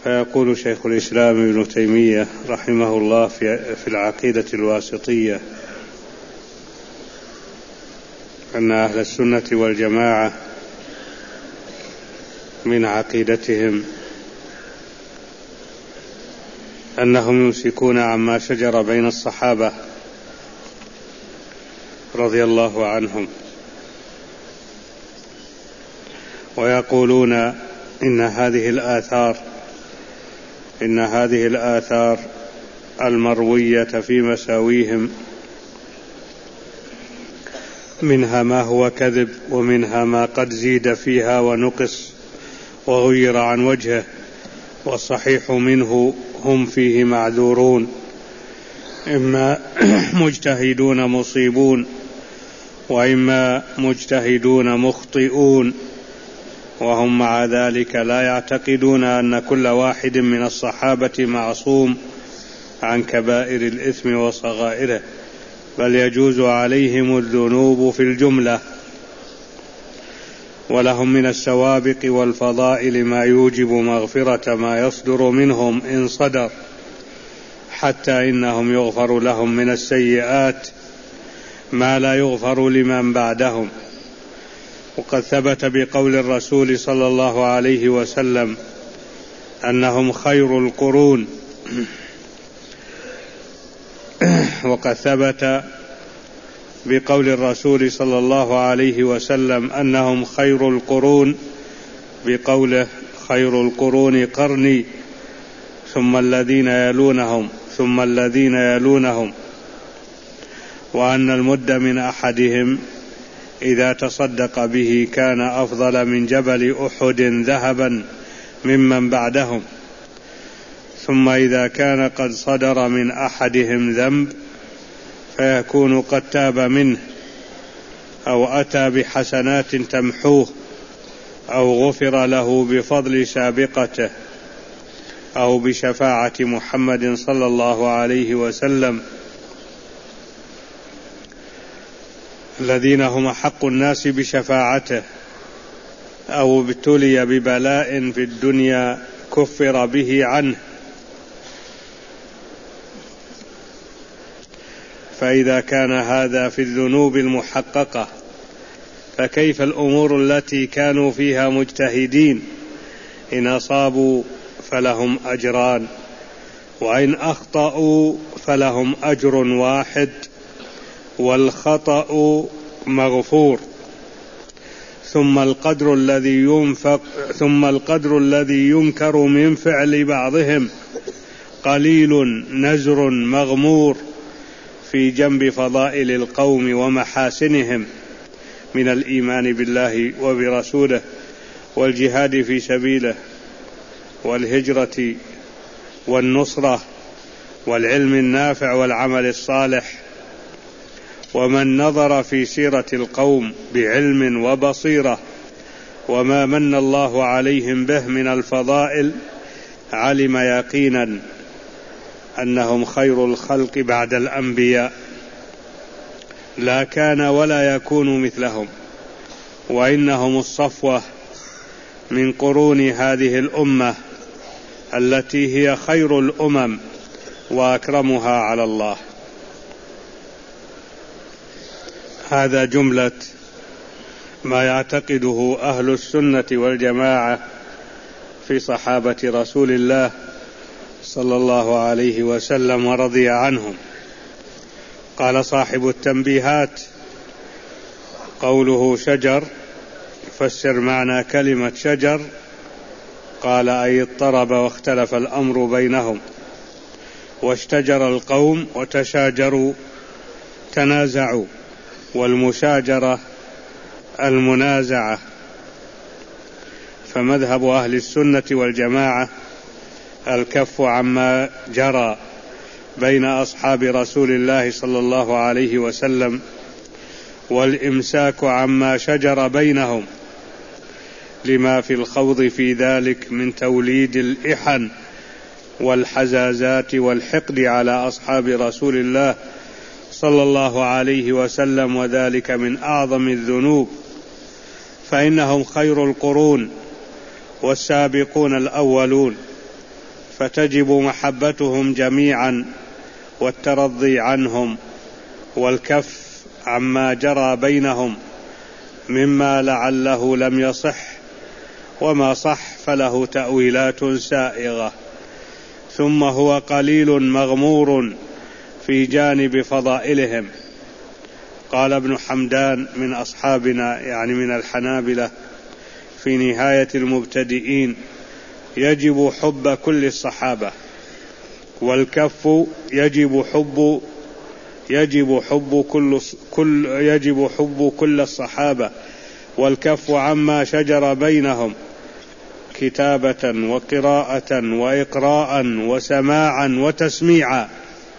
فيقول شيخ الإسلام ابن تيمية رحمه الله في العقيدة الواسطية أن أهل السنة والجماعة من عقيدتهم أنهم يمسكون عما شجر بين الصحابة رضي الله عنهم، ويقولون إن هذه الآثار المروية في مساويهم منها ما هو كذب، ومنها ما قد زيد فيها ونقص وغير عن وجهه، والصحيح منه هم فيه معذورون، إما مجتهدون مصيبون وإما مجتهدون مخطئون، وهم مع ذلك لا يعتقدون أن كل واحد من الصحابة معصوم عن كبائر الإثم وصغائره، بل يجوز عليهم الذنوب في الجملة، ولهم من السوابق والفضائل ما يوجب مغفرة ما يصدر منهم إن صدر، حتى إنهم يغفر لهم من السيئات ما لا يغفر لمن بعدهم. وقد ثبت بقول الرسول صلى الله عليه وسلم أنهم خير القرون، وقد ثبت بقول الرسول صلى الله عليه وسلم أنهم خير القرون بقوله خير القرون قرني ثم الذين يلونهم ثم الذين يلونهم، وأن المد من أحدهم إذا تصدق به كان أفضل من جبل أحد ذهبا ممن بعدهم. ثم إذا كان قد صدر من أحدهم ذنب فيكون قد تاب منه أو أتى بحسنات تمحوه أو غفر له بفضل سابقته أو بشفاعة محمد صلى الله عليه وسلم، الذين هم حق الناس بشفاعته، أو ابتلي ببلاء في الدنيا كفر به عنه. فإذا كان هذا في الذنوب المحققة، فكيف الأمور التي كانوا فيها مجتهدين؟ إن أصابوا فلهم أجران، وإن أخطأوا فلهم أجر واحد، والخطأ مغفور. ثم القدر الذي ينكر من فعل بعضهم قليل نزر مغمور في جنب فضائل القوم ومحاسنهم من الإيمان بالله وبرسوله والجهاد في سبيله والهجرة والنصرة والعلم النافع والعمل الصالح. ومن نظر في سيرة القوم بعلم وبصيرة وما من الله عليهم به من الفضائل علم يقينا أنهم خير الخلق بعد الأنبياء، لا كان ولا يكون مثلهم، وإنهم الصفوة من قرون هذه الأمة التي هي خير الأمم وأكرمها على الله. هذا جملة ما يعتقده أهل السنة والجماعة في صحابة رسول الله صلى الله عليه وسلم ورضي عنهم. قال صاحب التنبيهات: قوله شجر فسر معنى كلمة شجر. قال: أي اضطرب واختلف الأمر بينهم، واشتجر القوم وتشاجروا تنازعوا، والمشاجرة المنازعة. فمذهب أهل السنة والجماعة الكف عما جرى بين أصحاب رسول الله صلى الله عليه وسلم، والإمساك عما شجر بينهم، لما في الخوض في ذلك من توليد الإحن والحزازات والحقد على أصحاب رسول الله صلى الله عليه وسلم، وذلك من أعظم الذنوب، فإنهم خير القرون والسابقون الأولون، فتجب محبتهم جميعا والترضي عنهم والكف عما جرى بينهم مما لعله لم يصح، وما صح فله تأويلات سائغة. ثم هو قليل مغمور في جانب فضائلهم. قال ابن حمدان من أصحابنا يعني من الحنابلة في نهاية المبتدئين: يجب حب كل الصحابة، والكف يجب حب كل الصحابة، والكف عما شجر بينهم كتابة وقراءة وإقراء وسماعا وتسميعا،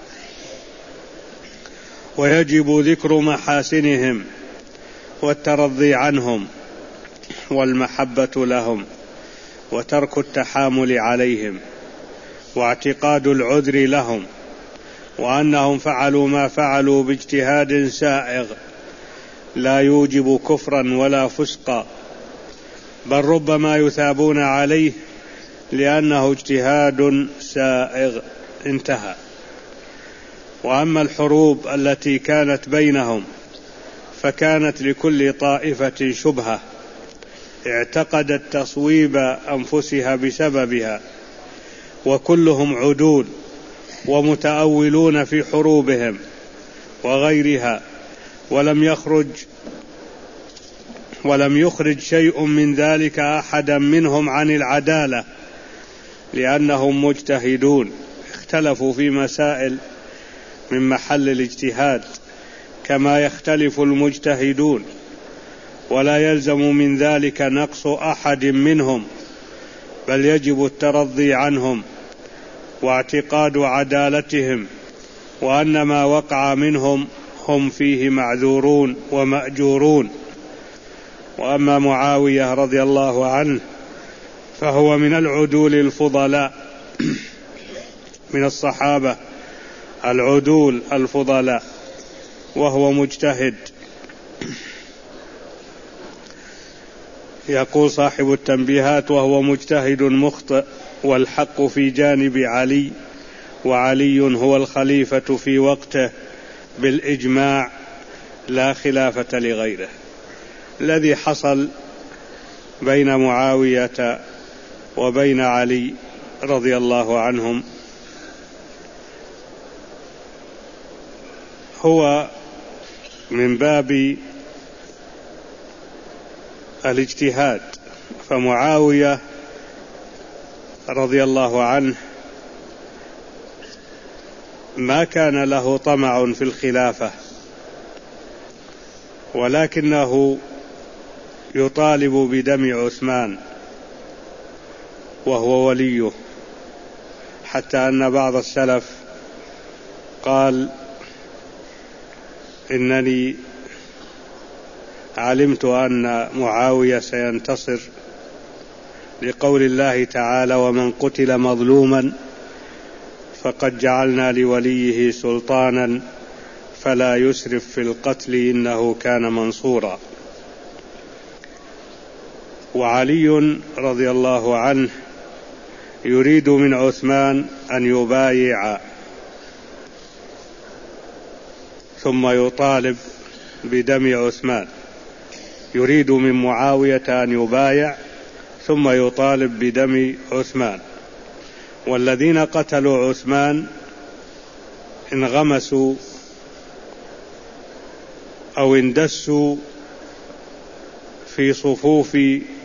ويجب ذكر محاسنهم والترضي عنهم والمحبة لهم وترك التحامل عليهم واعتقاد العذر لهم، وأنهم فعلوا ما فعلوا باجتهاد سائغ لا يوجب كفرا ولا فسقا، بل ربما يثابون عليه لأنه اجتهاد سائغ. انتهى. وأما الحروب التي كانت بينهم فكانت لكل طائفة شبهة اعتقدت تصويب أنفسها بسببها، وكلهم عدول ومتأولون في حروبهم وغيرها، ولم يخرج شيء من ذلك أحدا منهم عن العدالة، لأنهم مجتهدون اختلفوا في مسائل من محل الاجتهاد كما يختلف المجتهدون، ولا يلزم من ذلك نقص أحد منهم، بل يجب الترضي عنهم واعتقاد عدالتهم، وأن ما وقع منهم هم فيه معذورون ومأجورون. وأما معاوية رضي الله عنه فهو من العدول الفضلاء من الصحابة، العدول الفضلاء، وهو مجتهد. يقول صاحب التنبيهات: وهو مجتهد مخطئ، والحق في جانب علي، وعلي هو الخليفة في وقته بالإجماع لا خلافة لغيره. الذي حصل بين معاوية وبين علي رضي الله عنهم هو من باب الاجتهاد، فمعاوية رضي الله عنه ما كان له طمع في الخلافة، ولكنه يطالب بدم عثمان وهو وليه، حتى أن بعض السلف قال: إنني علمت أن معاوية سينتصر، لقول الله تعالى: ومن قتل مظلوما فقد جعلنا لوليه سلطانا فلا يسرف في القتل إنه كان منصورا. وعلي رضي الله عنه يريد من عثمان أن يبايع ثم يطالب بدم عثمان، يريد من معاوية أن يبايع ثم يطالب بدم عثمان. والذين قتلوا عثمان انغمسوا أو اندسوا في صفوف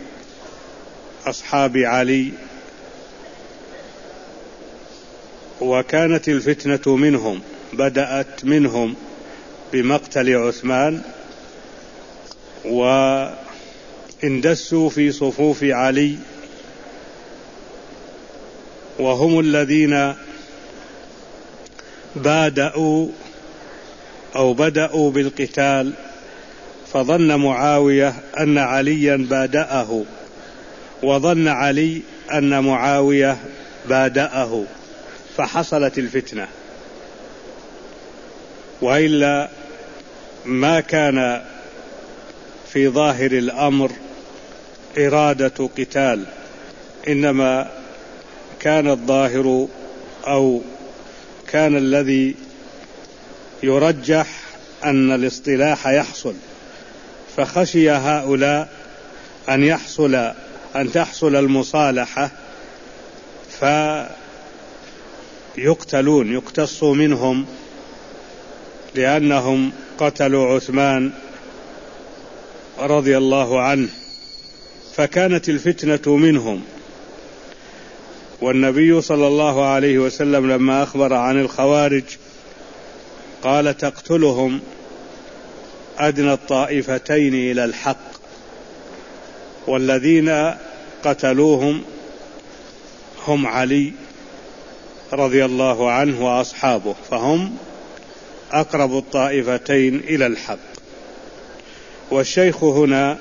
أصحاب علي، وكانت الفتنة منهم، بدأت منهم بمقتل عثمان، واندسوا في صفوف علي، وهم الذين بدأوا بالقتال، فظن معاوية أن عليا بادأه، وظن علي أن معاوية بادأه، فحصلت الفتنة. وإلا ما كان في ظاهر الأمر إرادة قتال، إنما كان الظاهر أو كان الذي يرجح أن الاصطلاح يحصل، فخشي هؤلاء أن تحصل المصالحة فيقتلون، يقتصوا منهم لأنهم قتلوا عثمان رضي الله عنه، فكانت الفتنة منهم. والنبي صلى الله عليه وسلم لما أخبر عن الخوارج قال: تقتلهم أدنى الطائفتين إلى الحق، والذين قتلوهم هم علي رضي الله عنه وأصحابه، فهم أقرب الطائفتين إلى الحق. والشيخ هنا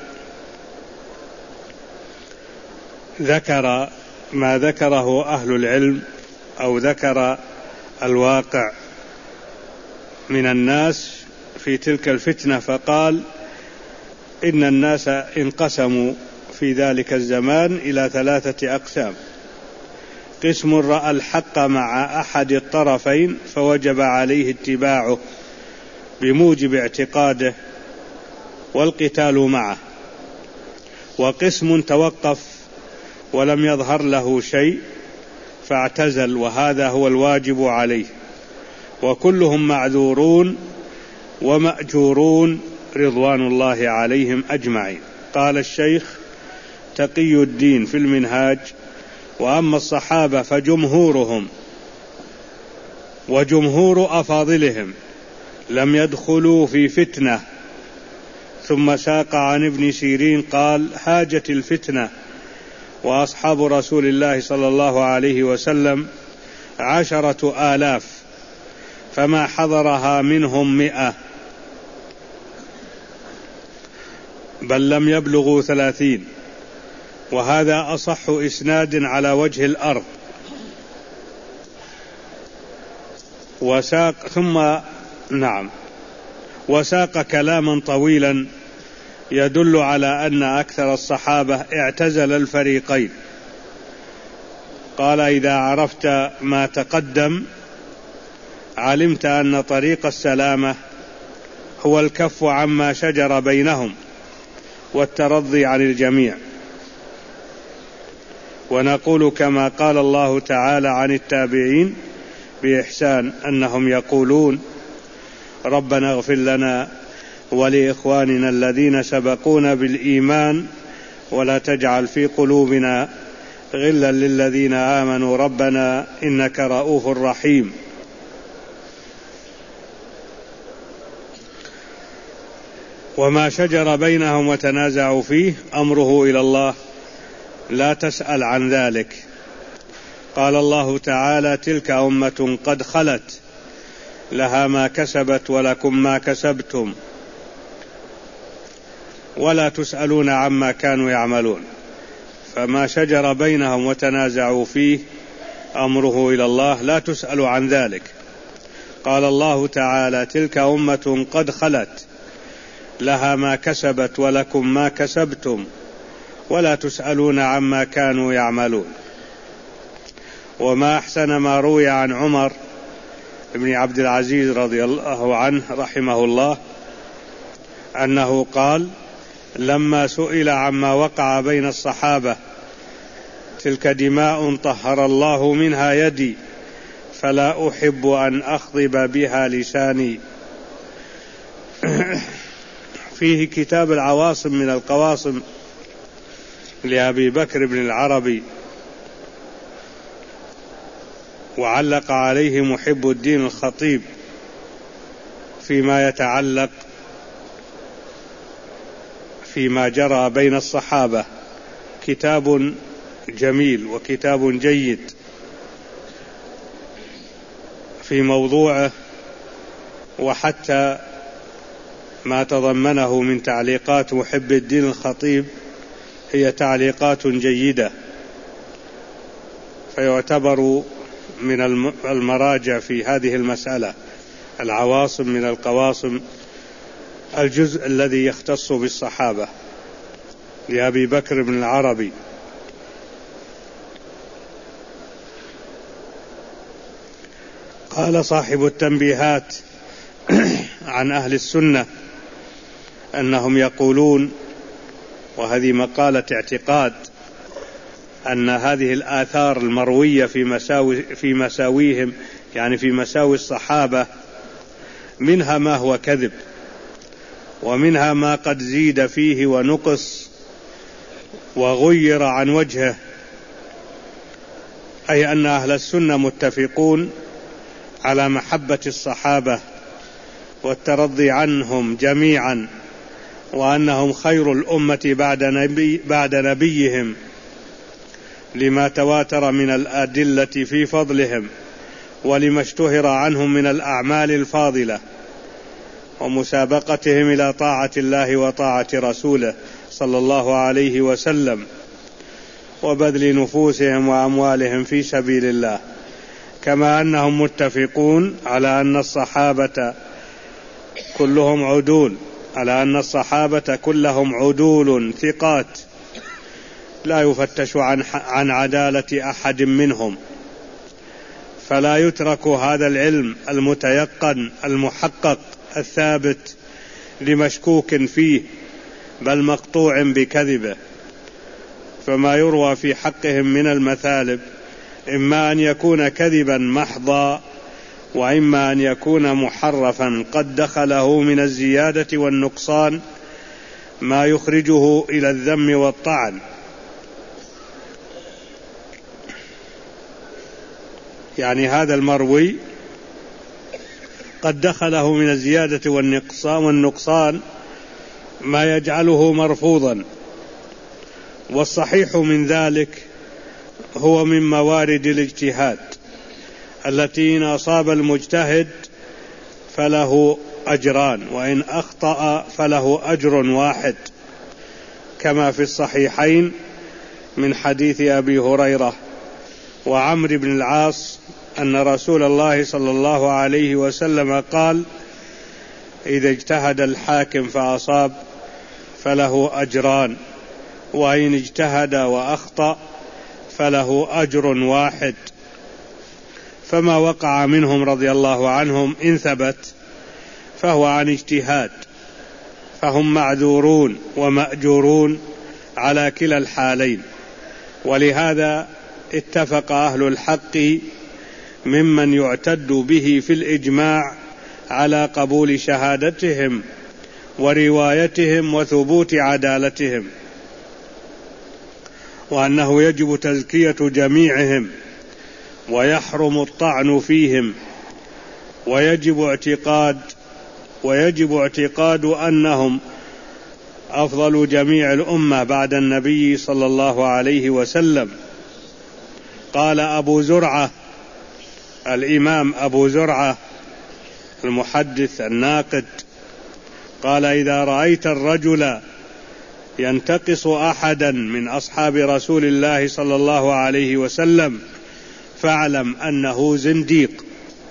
ذكر ما ذكره أهل العلم، أو ذكر الواقع من الناس في تلك الفتنة، فقال: إن الناس انقسموا في ذلك الزمان إلى 3 أقسام: قسم رأى الحق مع أحد الطرفين فوجب عليه اتباعه بموجب اعتقاده والقتال معه، وقسم توقف ولم يظهر له شيء فاعتزل، وهذا هو الواجب عليه، وكلهم معذورون ومأجورون رضوان الله عليهم أجمعين. قال الشيخ تقي الدين في المنهاج: وأما الصحابة فجمهورهم وجمهور أفاضلهم لم يدخلوا في فتنة. ثم ساق عن ابن سيرين قال: هاجت الفتنة وأصحاب رسول الله صلى الله عليه وسلم 10,000 فما حضرها منهم 100، بل لم يبلغوا 30، وهذا أصح إسناد على وجه الأرض. وساق كلاما طويلا يدل على أن أكثر الصحابة اعتزل الفريقين. قال: إذا عرفت ما تقدم علمت أن طريق السلامة هو الكف عما شجر بينهم والترضي عن الجميع. ونقول كما قال الله تعالى عن التابعين بإحسان أنهم يقولون: ربنا اغفر لنا ولإخواننا الذين سبقونا بالإيمان ولا تجعل في قلوبنا غلا للذين آمنوا ربنا إنك رؤوف رحيم. وما شجر بينهم وتنازعوا فيه أمره إلى الله لا تسأل عن ذلك. قال الله تعالى: تلك أمة قد خلت لها ما كسبت ولكم ما كسبتم ولا تسألون عما كانوا يعملون. فما شجر بينهم وتنازعوا فيه أمره إلى الله لا تسأل عن ذلك. قال الله تعالى: تلك أمة قد خلت لها ما كسبت ولكم ما كسبتم ولا تسألون عما كانوا يعملون. وما أحسن ما روي عن عمر بن عبد العزيز رضي الله عنه رحمه الله أنه قال: لما سئل عما وقع بين الصحابة: تلك دماء طهر الله منها يدي فلا أحب أن أخضب بها لساني. فيه كتاب العواصم من القواصم لأبي بكر بن العربي، وعلق عليه محب الدين الخطيب فيما يتعلق فيما جرى بين الصحابة. كتاب جميل وكتاب جيد في موضوعه، وحتى ما تضمنه من تعليقات محب الدين الخطيب هي تعليقات جيدة، فيعتبر من المراجع في هذه المسألة. العواصم من القواصم، الجزء الذي يختص بالصحابة لأبي بكر بن العربي. قال صاحب التنبيهات عن أهل السنة أنهم يقولون، وهذه مقالة اعتقاد، أن هذه الآثار المروية في مساويهم، يعني في مساوي الصحابة، منها ما هو كذب، ومنها ما قد زيد فيه ونقص وغير عن وجهه، أي أن أهل السنة متفقون على محبة الصحابة والترضي عنهم جميعا، وأنهم خير الأمة بعد نبيهم، لما تواتر من الأدلة في فضلهم، ولما اشتهر عنهم من الأعمال الفاضلة، ومسابقتهم إلى طاعة الله وطاعة رسوله صلى الله عليه وسلم، وبذل نفوسهم وأموالهم في سبيل الله. كما أنهم متفقون على أن الصحابة كلهم عدول ثقات، لا يفتش عن عدالة أحد منهم، فلا يترك هذا العلم المتيقن المحقق الثابت لمشكوك فيه، بل مقطوع بكذبه. فما يروى في حقهم من المثالب إما أن يكون كذبا محضا، وإما أن يكون محرفا قد دخله من الزيادة والنقصان ما يخرجه إلى الذم والطعن. يعني هذا المروي قد دخله من الزيادة والنقصان ما يجعله مرفوضا، والصحيح من ذلك هو من موارد الاجتهاد التي إن أصاب المجتهد فله أجران، وإن أخطأ فله أجر واحد، كما في الصحيحين من حديث أبي هريرة وعمرو بن العاص أن رسول الله صلى الله عليه وسلم قال: إذا اجتهد الحاكم فأصاب فله أجران، وإن اجتهد وأخطأ فله أجر واحد. فما وقع منهم رضي الله عنهم إن ثبت فهو عن اجتهاد، فهم معذورون ومأجورون على كلا الحالين. ولهذا اتفق أهل الحق ممن يعتد به في الإجماع على قبول شهادتهم وروايتهم وثبوت عدالتهم، وأنه يجب تزكية جميعهم ويحرم الطعن فيهم، ويجب اعتقاد أنهم أفضل جميع الأمة بعد النبي صلى الله عليه وسلم. قال أبو زرعة، الإمام أبو زرعة المحدث الناقد، قال: إذا رأيت الرجل ينتقص أحدا من أصحاب رسول الله صلى الله عليه وسلم فاعلم أنه زنديق،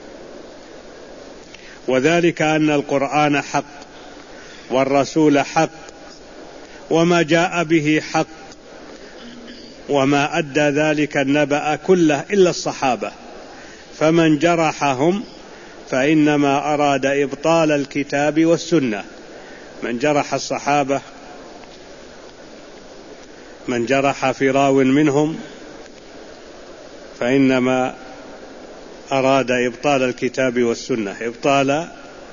وذلك أن القرآن حق والرسول حق وما جاء به حق، وما أدى ذلك النبأ كله إلا الصحابة، فمن جرحهم فإنما أراد إبطال الكتاب والسنة. من جرح الصحابة، من جرح في راو منهم، فإنما أراد إبطال الكتاب والسنة، إبطال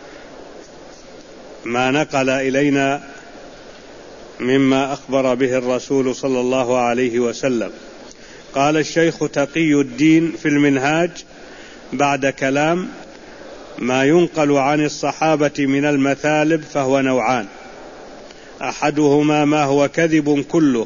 ما نقل إلينا مما أخبر به الرسول صلى الله عليه وسلم. قال الشيخ تقي الدين في المنهاج بعد كلام: ما ينقل عن الصحابة من المثالب فهو نوعان: أحدهما ما هو كذب كله،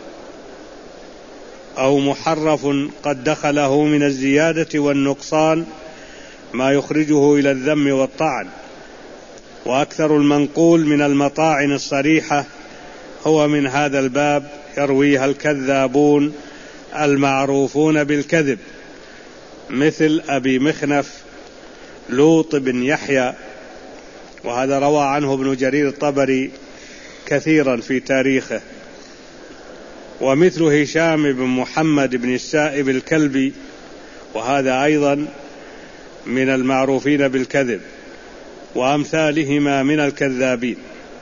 أو محرف قد دخله من الزيادة والنقصان ما يخرجه إلى الذم والطعن. وأكثر المنقول من المطاعن الصريحة هو من هذا الباب، يرويها الكذابون المعروفون بالكذب، مثل أبي مخنف لوط بن يحيى، وهذا روى عنه ابن جرير الطبري كثيرا في تاريخه، ومثل هشام بن محمد بن السائب الكلبي، وهذا أيضا من المعروفين بالكذب وأمثالهما من الكذابين.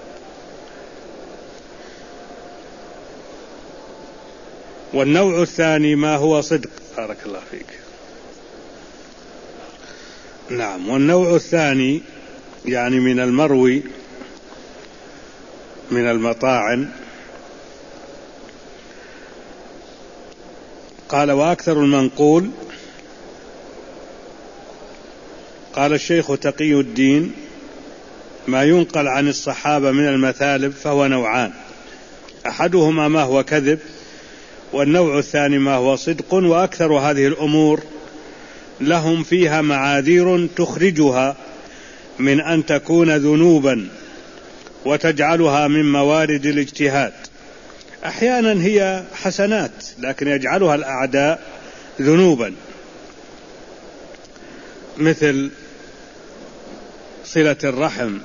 والنوع الثاني ما هو صدق. بارك الله فيك. نعم. والنوع الثاني يعني من المروي من المطاعن. قال وأكثر المنقول، قال الشيخ تقي الدين، ما ينقل عن الصحابة من المثالب فهو نوعان، أحدهما ما هو كذب، والنوع الثاني ما هو صدق. وأكثر هذه الأمور لهم فيها معاذير تخرجها من أن تكون ذنوبا وتجعلها من موارد الاجتهاد. أحيانا هي حسنات لكن يجعلها الأعداء ذنوبا، مثل صلة الرحم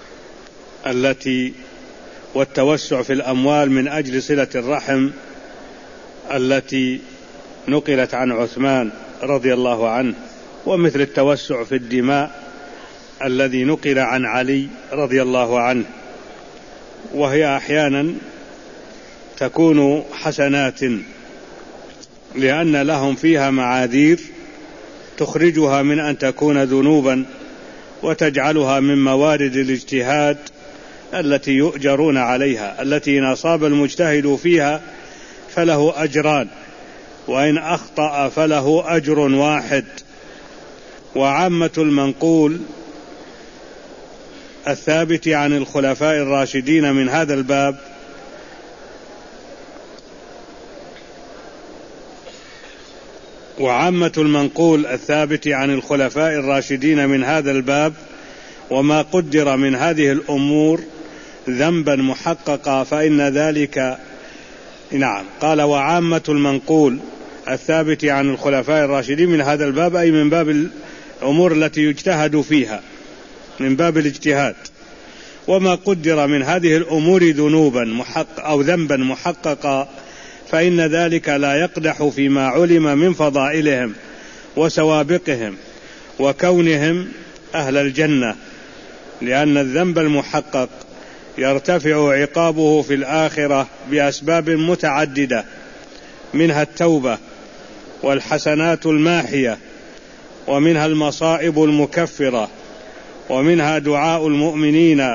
والتوسع في الأموال من أجل صلة الرحم التي نقلت عن عثمان رضي الله عنه، ومثل التوسع في الدماء الذي نقل عن علي رضي الله عنه، وهي أحيانا تكون حسنات لأن لهم فيها معاذير تخرجها من أن تكون ذنوبا وتجعلها من موارد الاجتهاد التي يؤجرون عليها، التي إن أصاب المجتهد فيها فله أجران، وإن أخطأ فله أجر واحد. وعامة المنقول الثابت عن الخلفاء الراشدين من هذا الباب من هذا الباب وما قدر من هذه الأمور ذنبا محققا فإن ذلك. نعم. قال وعامة المنقول الثابت عن الخلفاء الراشدين من هذا الباب أي من باب الأمور التي يجتهد فيها، من باب الاجتهاد. وما قدر من هذه الأمور ذنبا محققا فإن ذلك لا يقدح فيما علم من فضائلهم وسوابقهم وكونهم أهل الجنة، لأن الذنب المحقق يرتفع عقابه في الآخرة بأسباب متعددة، منها التوبة والحسنات الماحية، ومنها المصائب المكفرة، ومنها دعاء المؤمنين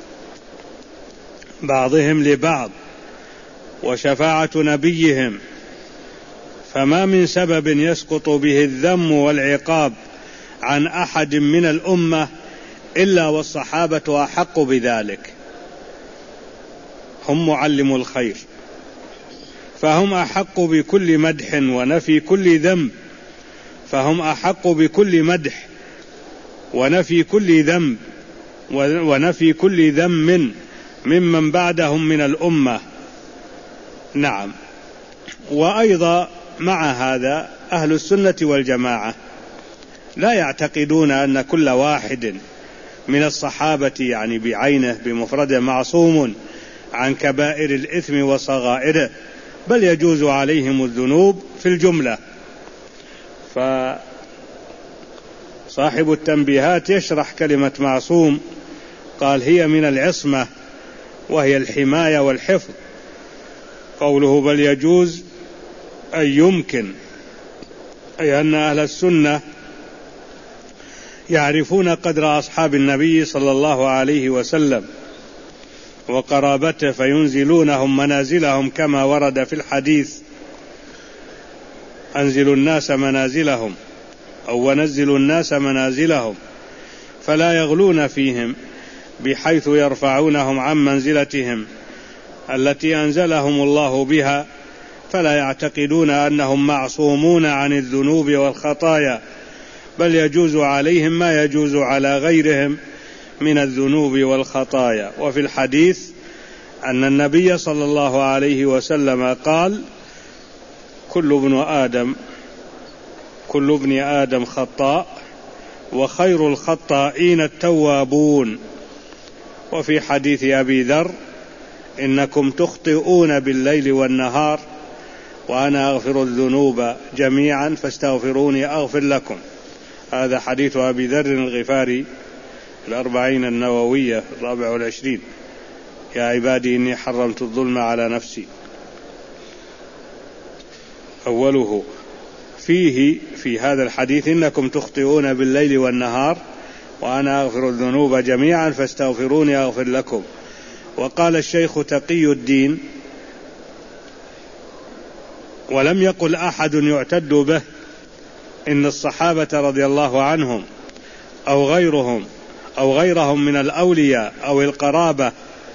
بعضهم لبعض، وشفاعة نبيهم. فما من سبب يسقط به الذم والعقاب عن أحد من الأمة إلا والصحابة أحق بذلك، هم معلم الخير، فهم أحق بكل مدح ونفي كل ذنب، فهم أحق بكل مدح ونفي كل ذنب ونفي كل ذم ممن بعدهم من الأمة. نعم. وأيضا مع هذا أهل السنة والجماعة لا يعتقدون أن كل واحد من الصحابة يعني بعينه بمفرده معصوم عن كبائر الإثم وصغائره، بل يجوز عليهم الذنوب في الجملة. فصاحب التنبيهات يشرح كلمة معصوم، قال هي من العصمة وهي الحماية والحفظ. قوله بل يجوز أي يمكن، أي أن أهل السنة يعرفون قدر أصحاب النبي صلى الله عليه وسلم وقرابته فينزلونهم منازلهم كما ورد في الحديث أنزلوا الناس منازلهم أو ونزلوا الناس منازلهم، فلا يغلون فيهم بحيث يرفعونهم عن منزلتهم التي أنزلهم الله بها، فلا يعتقدون أنهم معصومون عن الذنوب والخطايا، بل يجوز عليهم ما يجوز على غيرهم من الذنوب والخطايا. وفي الحديث أن النبي صلى الله عليه وسلم قال كل ابن آدم خطاء وخير الخطائين التوابون. وفي حديث أبي ذر إنكم تخطئون بالليل والنهار وأنا أغفر الذنوب جميعا فاستغفروني أغفر لكم. هذا حديث أبي ذر الغفاري 40 النووية 24: يا عبادي إني حرمت الظلم على نفسي. أوله في هذا الحديث: إنكم تخطئون بالليل والنهار وأنا أغفر الذنوب جميعا فاستغفروني أغفر لكم. وقال الشيخ تقي الدين: ولم يقل أحد يعتد به إن الصحابة رضي الله عنهم أو غيرهم من الأولياء أو القرابة،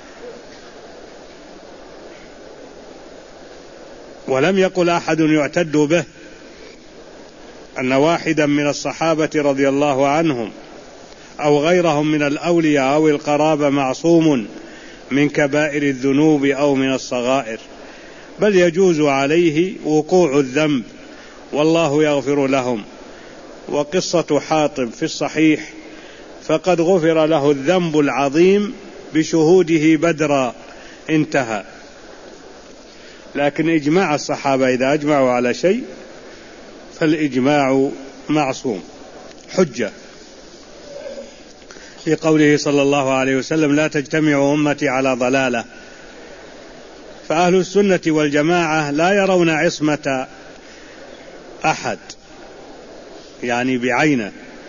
ولم يقل أحد يعتد به أن واحدا من الصحابة رضي الله عنهم أو غيرهم من الأولياء أو القرابة معصوم من كبائر الذنوب أو من الصغائر، بل يجوز عليه وقوع الذنب والله يغفر لهم. وقصة حاطب في الصحيح، فقد غفر له الذنب العظيم بشهوده بدرا، انتهى. لكن إجماع الصحابة إذا أجمعوا على شيء فالإجماع معصوم حجة، في قوله صلى الله عليه وسلم: لا تجتمع أمتي على ضلالة. فأهل السنة والجماعة لا يرون عصمة أحد يعني بعينه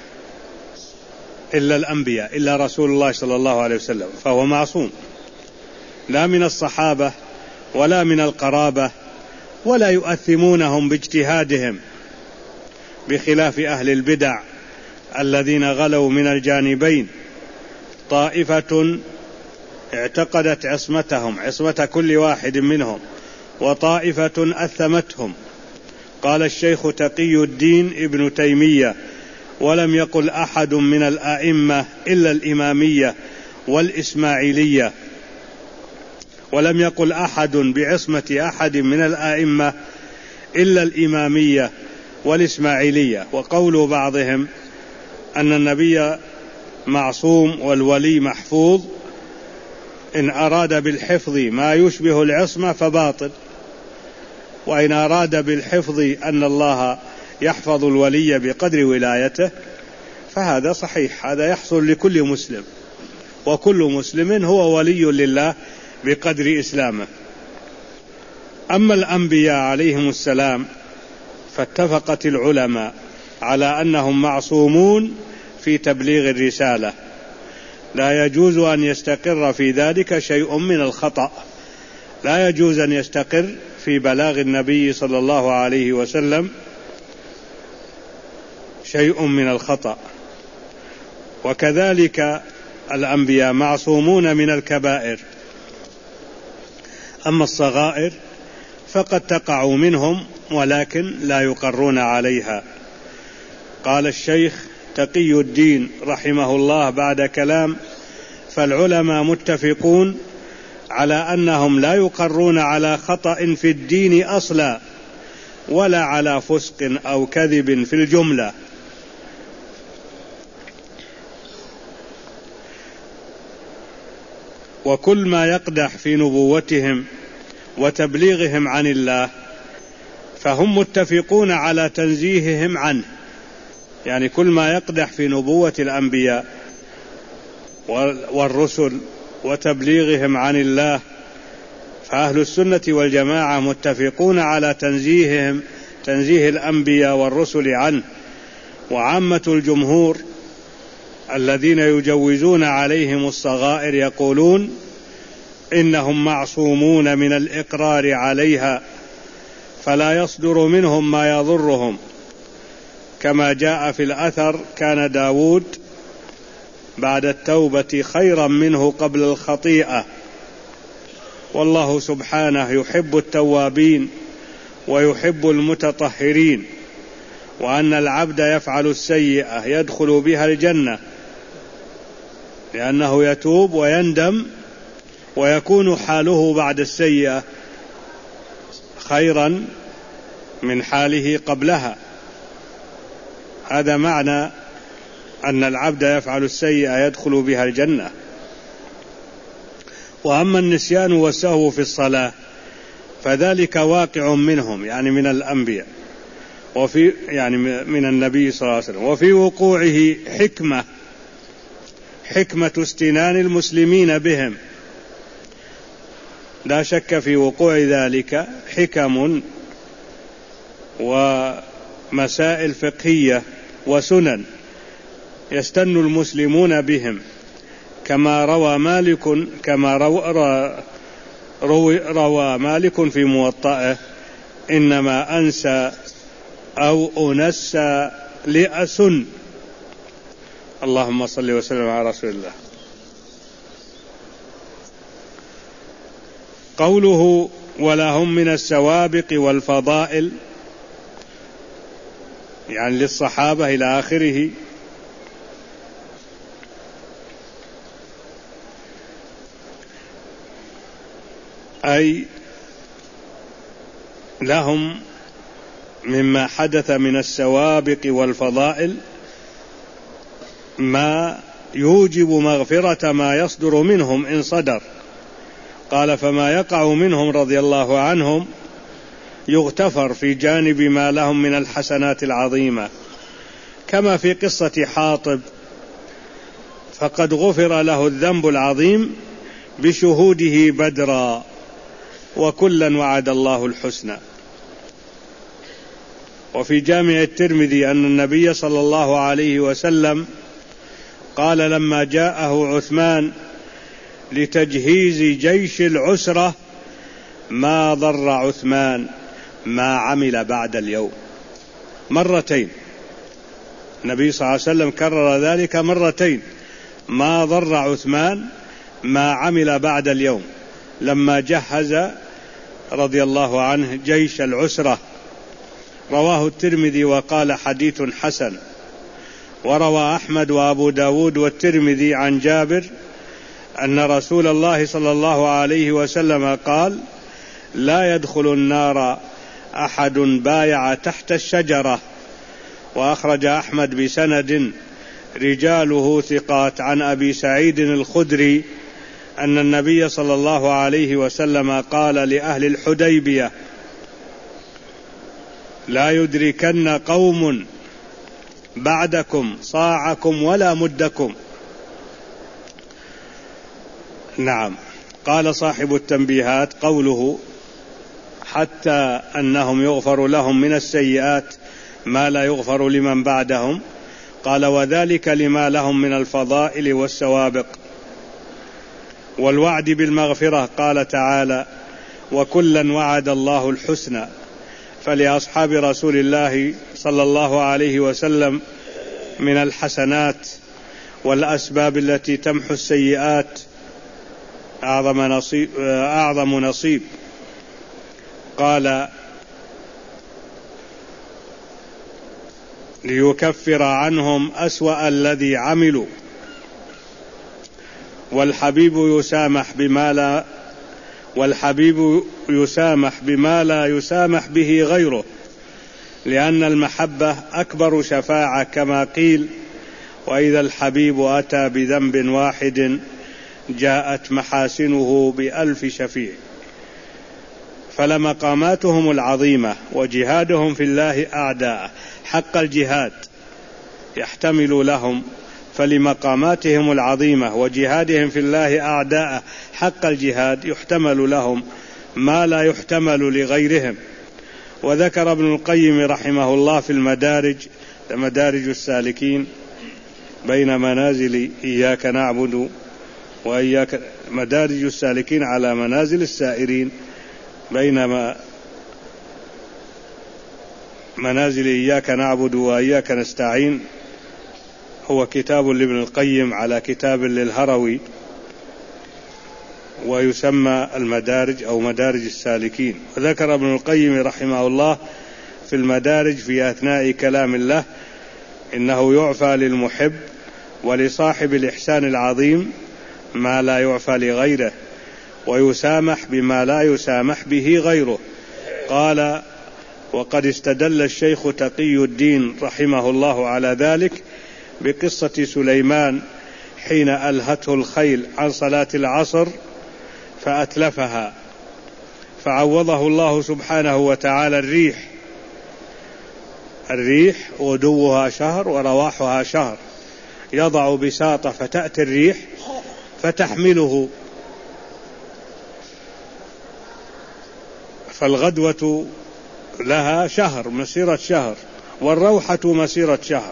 إلا الأنبياء، إلا رسول الله صلى الله عليه وسلم، فهو معصوم، لا من الصحابة ولا من القرابة، ولا يؤثمونهم باجتهادهم، بخلاف أهل البدع الذين غلوا من الجانبين: طائفة اعتقدت عصمتهم، عصمة كل واحد منهم، وطائفة أثمتهم. قال الشيخ تقي الدين ابن تيمية: ولم يقل أحد من الأئمة إلا الإمامية والإسماعيلية، ولم يقل أحد بعصمة أحد من الأئمة إلا الإمامية والإسماعيلية. وقول بعضهم أن النبي معصوم والولي محفوظ إن أراد بالحفظ ما يشبه العصمة فباطل، وإن أراد بالحفظ أن الله يحفظ الولي بقدر ولايته فهذا صحيح، هذا يحصل لكل مسلم، وكل مسلم هو ولي لله بقدر إسلامه. أما الأنبياء عليهم السلام فاتفقت العلماء على أنهم معصومون في تبليغ الرسالة، لا يجوز أن يستقر في ذلك شيء من الخطأ، لا يجوز أن يستقر في بلاغ النبي صلى الله عليه وسلم شيء من الخطأ. وكذلك الأنبياء معصومون من الكبائر، أما الصغائر فقد تقع منهم ولكن لا يقرون عليها. قال الشيخ تقي الدين رحمه الله بعد كلام: فالعلماء متفقون على أنهم لا يقرون على خطأ في الدين أصلا ولا على فسق أو كذب في الجملة. وكل ما يقدح في نبوتهم وتبليغهم عن الله فهم متفقون على تنزيههم عنه، يعني كل ما يقدح في نبوة الأنبياء والرسل وتبليغهم عن الله فأهل السنة والجماعة متفقون على تنزيه الأنبياء والرسل عنه. وعامة الجمهور الذين يجوزون عليهم الصغائر يقولون إنهم معصومون من الإقرار عليها، فلا يصدر منهم ما يضرهم، كما جاء في الأثر: كان داود بعد التوبة خيرا منه قبل الخطيئة، والله سبحانه يحب التوابين ويحب المتطهرين، وأن العبد يفعل السيئة يدخل بها الجنة لأنه يتوب ويندم، ويكون حاله بعد السيئة خيرا من حاله قبلها. هذا معنى أن العبد يفعل السيئة يدخل بها الجنة. وأما النسيان والسهو في الصلاة فذلك واقع منهم، يعني من الأنبياء، وفي يعني من النبي صلى الله عليه وسلم. وفي وقوعه حكمة استنان المسلمين بهم، لا شك في وقوع ذلك حكم ومسائل فقهية وسنن يستن المسلمون بهم، كما روى مالك في موطئه: إنما أنسى أو أنسى لأسن. اللهم صل وسلم على رسول الله. قوله: ولهم من السوابق والفضائل، يعني للصحابة إلى آخره، أي لهم مما حدث من السوابق والفضائل ما يوجب مغفرة ما يصدر منهم إن صدر. قال: فما يقع منهم رضي الله عنهم يغتفر في جانب ما لهم من الحسنات العظيمة، كما في قصة حاطب، فقد غفر له الذنب العظيم بشهوده بدرا، وكلا وعد الله الحسنى. وفي جامع الترمذي أن النبي صلى الله عليه وسلم قال لما جاءه عثمان لتجهيز جيش العسرة: ما ضر عثمان ما عمل بعد اليوم. مرتين النبي صلى الله عليه وسلم كرر ذلك مرتين: ما ضر عثمان ما عمل بعد اليوم، لما جهز رضي الله عنه جيش العسرة. رواه الترمذي وقال: حديث حسن. وروى أحمد وأبو داود والترمذي عن جابر أن رسول الله صلى الله عليه وسلم قال: لا يدخل النار أحد بايع تحت الشجرة. وأخرج أحمد بسند رجاله ثقات عن أبي سعيد الخدري أن النبي صلى الله عليه وسلم قال لأهل الحديبية: لا يدركن قوم بعدكم صاعكم ولا مدكم. نعم. قال صاحب التنبيهات: قوله حتى أنهم يغفر لهم من السيئات ما لا يغفر لمن بعدهم، قال: وذلك لما لهم من الفضائل والسوابق والوعد بالمغفرة. قال تعالى: وكلا وعد الله الحسنى. فلأصحاب رسول الله صلى الله عليه وسلم من الحسنات والأسباب التي تمحو السيئات أعظم نصيب. قال: ليكفر عنهم أسوأ الذي عملوا. والحبيب يسامح بما لا يسامح به غيره، لأن المحبة أكبر شفاعة، كما قيل: وإذا الحبيب أتى بذنب واحد جاءت محاسنه ب1000 شفيع. فلمقاماتهم العظيمة وجهادهم في الله أعداء حق الجهاد يحتمل لهم، فلمقاماتهم العظيمة وجهادهم في الله أعداء حق الجهاد يحتمل لهم ما لا يحتمل لغيرهم. وذكر ابن القيم رحمه الله في مدارج السالكين بين منازل إياك نعبد وإياك، مدارج السالكين على منازل السائرين، بينما منازل إياك نعبد وإياك نستعين هو كتاب لابن القيم على كتاب للهروي، ويسمى المدارج أو مدارج السالكين. وذكر ابن القيم رحمه الله في المدارج في أثناء كلام الله: إنه يعفى للمحب ولصاحب الإحسان العظيم ما لا يعفى لغيره، ويسامح بما لا يسامح به غيره. قال: وقد استدل الشيخ تقي الدين رحمه الله على ذلك بقصة سليمان حين ألهته الخيل عن صلاة العصر فأتلفها، فعوضه الله سبحانه وتعالى الريح، الريح غدوها شهر ورواحها شهر، يضع بساطة فتأتي الريح فتحمله، فالغدوة لها شهر، مسيرة شهر، والروحة مسيرة شهر.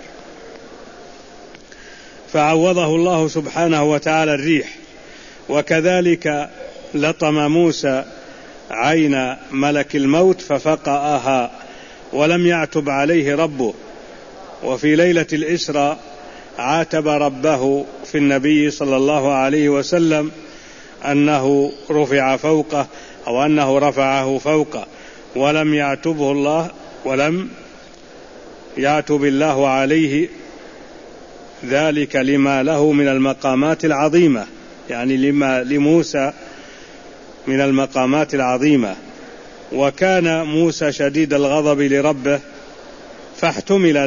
فعوضه الله سبحانه وتعالى الريح. وكذلك لطم موسى عين ملك الموت ففقأها ولم يعتب عليه ربه. وفي ليلة الإسراء عاتب ربه في النبي صلى الله عليه وسلم أنه رفع فوقه أو أنه رفعه فوقه، ولم يعتبه الله، ولم يعتب الله عليه، ذلك لما له من المقامات العظيمة، يعني لما لموسى من المقامات العظيمة. وكان موسى شديد الغضب لربه فاحتمل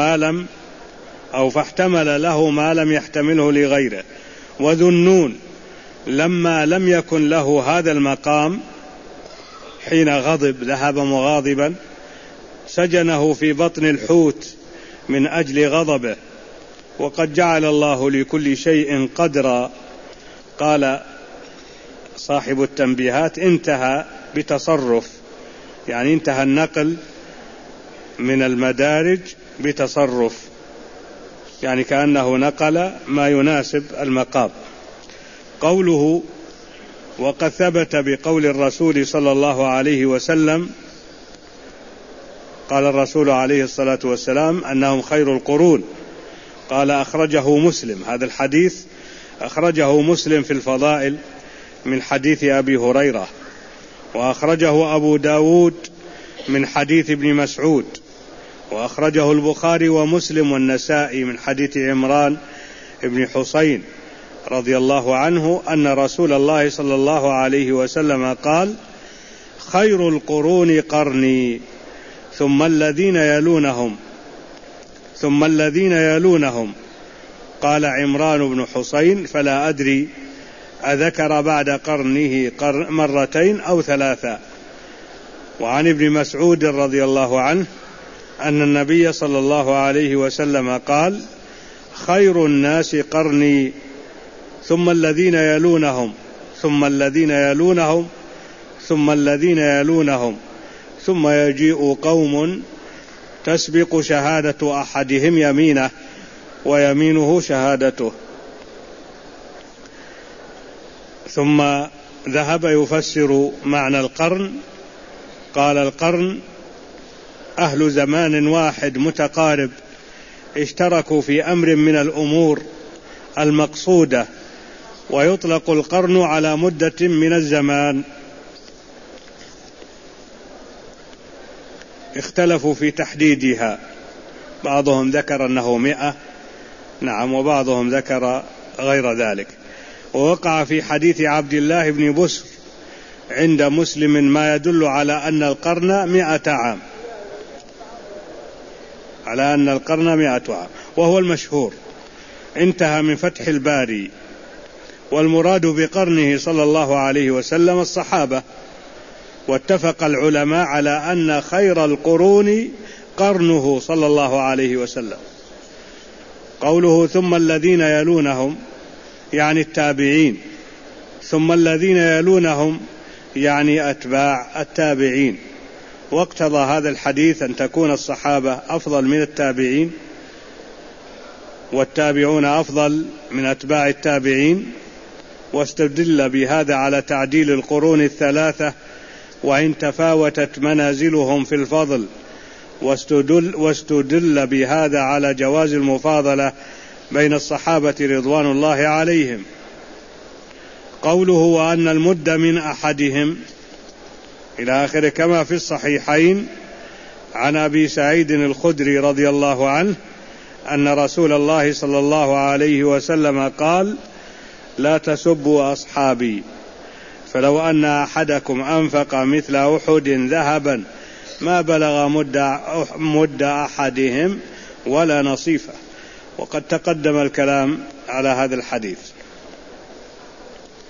له ما لم يحتمله لغيره. وذو النون لما لم يكن له هذا المقام حين غضب، ذهب مغاضبا، سجنه في بطن الحوت من أجل غضبه. وقد جعل الله لكل شيء قدرا. قال صاحب التنبيهات: انتهى بتصرف، يعني انتهى النقل من المدارج بتصرف، يعني كأنه نقل ما يناسب المقام. قوله: وقد ثبت بقول الرسول صلى الله عليه وسلم، قال الرسول عليه الصلاة والسلام أنهم خير القرون. قال: أخرجه مسلم، هذا الحديث أخرجه مسلم في الفضائل من حديث أبي هريرة، وأخرجه أبو داود من حديث ابن مسعود، وأخرجه البخاري ومسلم والنسائي من حديث عمران بن حسين رضي الله عنه أن رسول الله صلى الله عليه وسلم قال: خير القرون قرني ثم الذين يلونهم. قال عمران بن حسين: فلا أدري أذكر بعد قرنه مرتين أو ثلاثة. وعن ابن مسعود رضي الله عنه أن النبي صلى الله عليه وسلم قال: خير الناس قرني ثم الذين يلونهم ثم الذين يلونهم ثم الذين يلونهم ثم يجيء قوم تسبق شهادة أحدهم يمينه ويمينه شهادته. ثم ذهب يفسر معنى القرن. قال: القرن أهل زمان واحد متقارب اشتركوا في أمر من الأمور المقصودة، ويطلق القرن على مدة من الزمان. اختلفوا في تحديدها، بعضهم ذكر أنه 100، نعم، وبعضهم ذكر غير ذلك. ووقع في حديث عبد الله بن بسر عند مسلم ما يدل على أن القرن 100 عام، على أن القرن 100 عام، وهو المشهور. انتهى من فتح الباري. والمراد بقرنه صلى الله عليه وسلم الصحابة. واتفق العلماء على أن خير القرون قرنه صلى الله عليه وسلم. قوله ثم الذين يلونهم يعني التابعين، ثم الذين يلونهم يعني أتباع التابعين. واقتضى هذا الحديث أن تكون الصحابة أفضل من التابعين، والتابعون أفضل من أتباع التابعين. واستدل بهذا على تعديل القرون الثلاثة وإن تفاوتت منازلهم في الفضل، واستدل بهذا على جواز المفاضلة بين الصحابة رضوان الله عليهم. قوله وأن المد من أحدهم إلى آخره، كما في الصحيحين عن أبي سعيد الخدري رضي الله عنه أن رسول الله صلى الله عليه وسلم قال: لا تسبوا أصحابي، فلو أن أحدكم أنفق مثل أحد ذهبا ما بلغ مد أحدهم ولا نصيفه. وقد تقدم الكلام على هذا الحديث،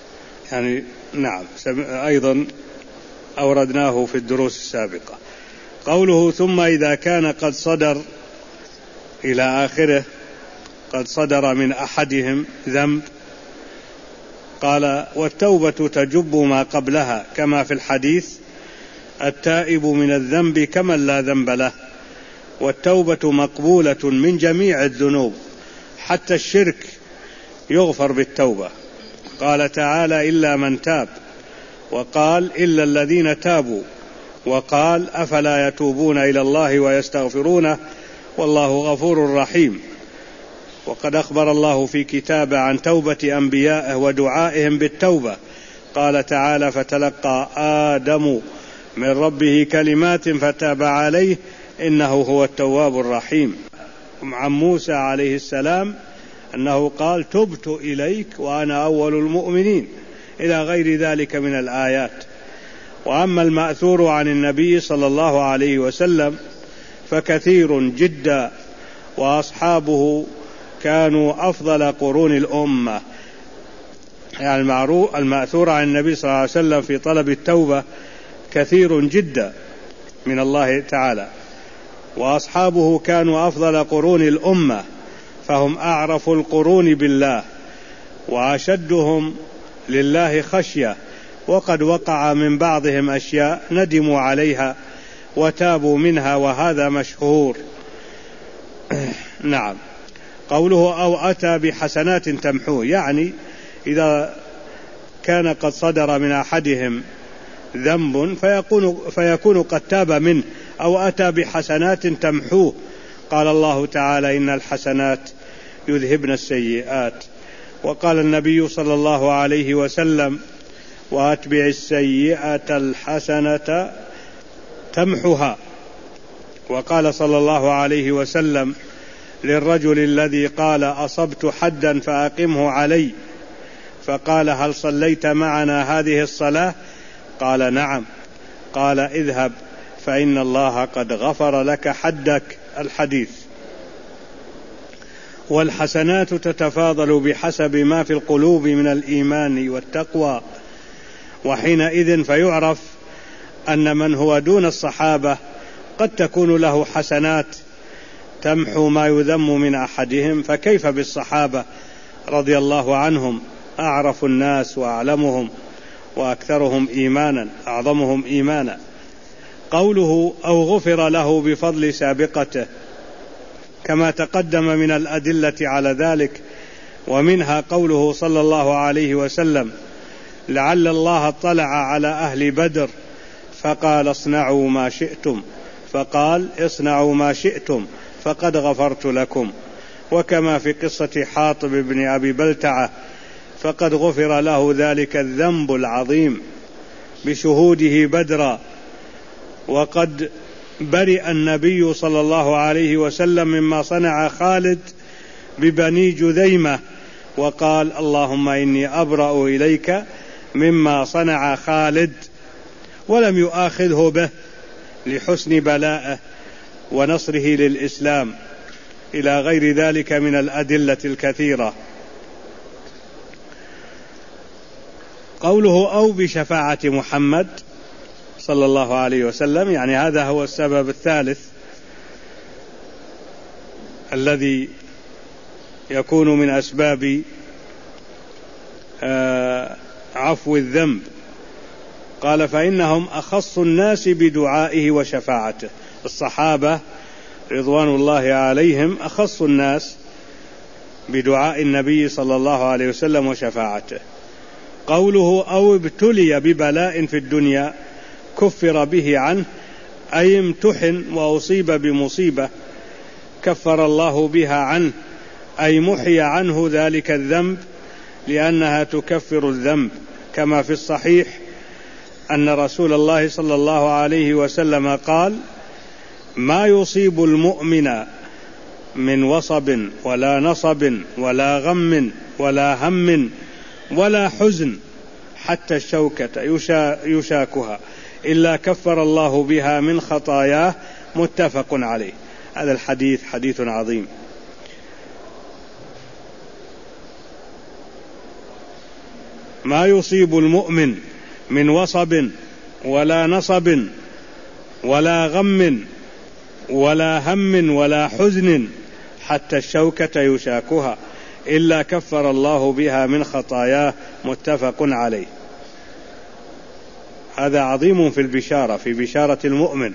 يعني نعم، أيضا أوردناه في الدروس السابقة. قوله ثم إذا كان قد صدر إلى آخره، قد صدر من أحدهم ذنب، قال والتوبة تجب ما قبلها كما في الحديث التائب من الذنب كمن لا ذنب له، والتوبة مقبولة من جميع الذنوب حتى الشرك يغفر بالتوبة. قال تعالى إلا من تاب، وقال إلا الذين تابوا، وقال أفلا يتوبون إلى الله ويستغفرونه والله غفور رحيم. وقد أخبر الله في كتابه عن توبة أنبيائه ودعائهم بالتوبة، قال تعالى فتلقى آدم من ربه كلمات فتاب عليه إنه هو التواب الرحيم. عن موسى عليه السلام أنه قال تبت إليك وأنا أول المؤمنين، إلى غير ذلك من الآيات. وأما المأثور عن النبي صلى الله عليه وسلم فكثير جدا، وأصحابه كانوا أفضل قرون الأمة. يعني المأثور عن النبي صلى الله عليه وسلم في طلب التوبة كثير جدا من الله تعالى، وأصحابه كانوا أفضل قرون الأمة، فهم أعرف القرون بالله وأشدهم لله خشية، وقد وقع من بعضهم أشياء ندموا عليها وتابوا منها، وهذا مشهور. نعم. قوله أو أتى بحسنات تمحوه، يعني إذا كان قد صدر من أحدهم ذنب فيكون قد تاب منه، أو أتى بحسنات تمحوه. قال الله تعالى إن الحسنات يذهبن السيئات، وقال النبي صلى الله عليه وسلم وأتبع السيئة الحسنة تمحها. وقال صلى الله عليه وسلم للرجل الذي قال أصبت حدا فأقمه علي، فقال هل صليت معنا هذه الصلاة؟ قال نعم. قال اذهب فإن الله قد غفر لك حدك. الحديث. والحسنات تتفاضل بحسب ما في القلوب من الإيمان والتقوى، وحينئذ فيعرف أن من هو دون الصحابة قد تكون له حسنات تمحو ما يذم من أحدهم، فكيف بالصحابة رضي الله عنهم، أعرف الناس وأعلمهم وأكثرهم إيمانا، أعظمهم إيمانا. قوله أو غفر له بفضل سابقته، كما تقدم من الأدلة على ذلك، ومنها قوله صلى الله عليه وسلم لعل الله اطلع على أهل بدر فقال اصنعوا ما شئتم، فقال اصنعوا ما شئتم فقد غفرت لكم. وكما في قصة حاطب بن أبي بلتعة فقد غفر له ذلك الذنب العظيم بشهوده بدرا. وقد برئ النبي صلى الله عليه وسلم مما صنع خالد ببني جذيمة، وقال اللهم إني أبرأ إليك مما صنع خالد، ولم يؤاخذه به لحسن بلاءه ونصره للإسلام، إلى غير ذلك من الأدلة الكثيرة. قوله أو بشفاعة محمد صلى الله عليه وسلم، يعني هذا هو السبب الثالث الذي يكون من أسباب عفو الذنب. قال فإنهم أخص الناس بدعائه وشفاعته. الصحابة رضوان الله عليهم أخص الناس بدعاء النبي صلى الله عليه وسلم وشفاعته. قوله أو ابتلي ببلاء في الدنيا كفر به عنه، أي امتحن وأصيب بمصيبة كفر الله بها عنه، أي محي عنه ذلك الذنب، لأنها تكفر الذنب. كما في الصحيح أن رسول الله صلى الله عليه وسلم قال ما يصيب المؤمن من وصب ولا نصب ولا غم ولا هم ولا حزن حتى الشوكة يشاكها إلا كفر الله بها من خطاياه. متفق عليه. هذا الحديث حديث عظيم. ما يصيب المؤمن من وصب ولا نصب ولا غم ولا هم ولا حزن حتى الشوكة يشاكها إلا كفر الله بها من خطاياه. متفق عليه. هذا عظيم في البشارة، في بشارة المؤمن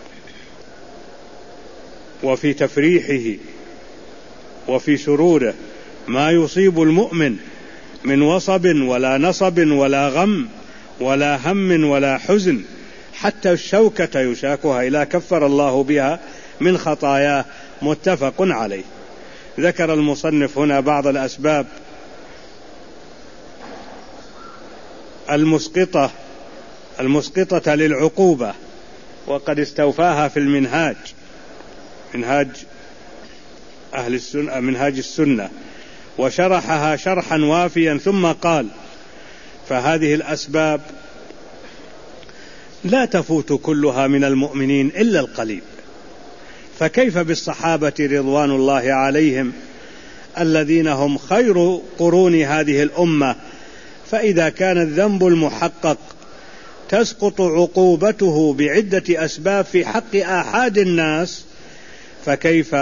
وفي تفريحه وفي سروره. ما يصيب المؤمن من وصب ولا نصب ولا غم ولا هم ولا حزن حتى الشوكة يشاكها إلا كفر الله بها من خطاياه. متفق عليه. ذكر المصنف هنا بعض الأسباب المسقطة للعقوبة، وقد استوفاها في المنهاج، منهاج السنة، وشرحها شرحا وافيا، ثم قال: فهذه الأسباب لا تفوت كلها من المؤمنين إلا القليل، فكيف بالصحابة رضوان الله عليهم الذين هم خير قرون هذه الأمة؟ فإذا كان الذنب المحقق تسقط عقوبته بعدة أسباب في حق آحاد الناس، فكيف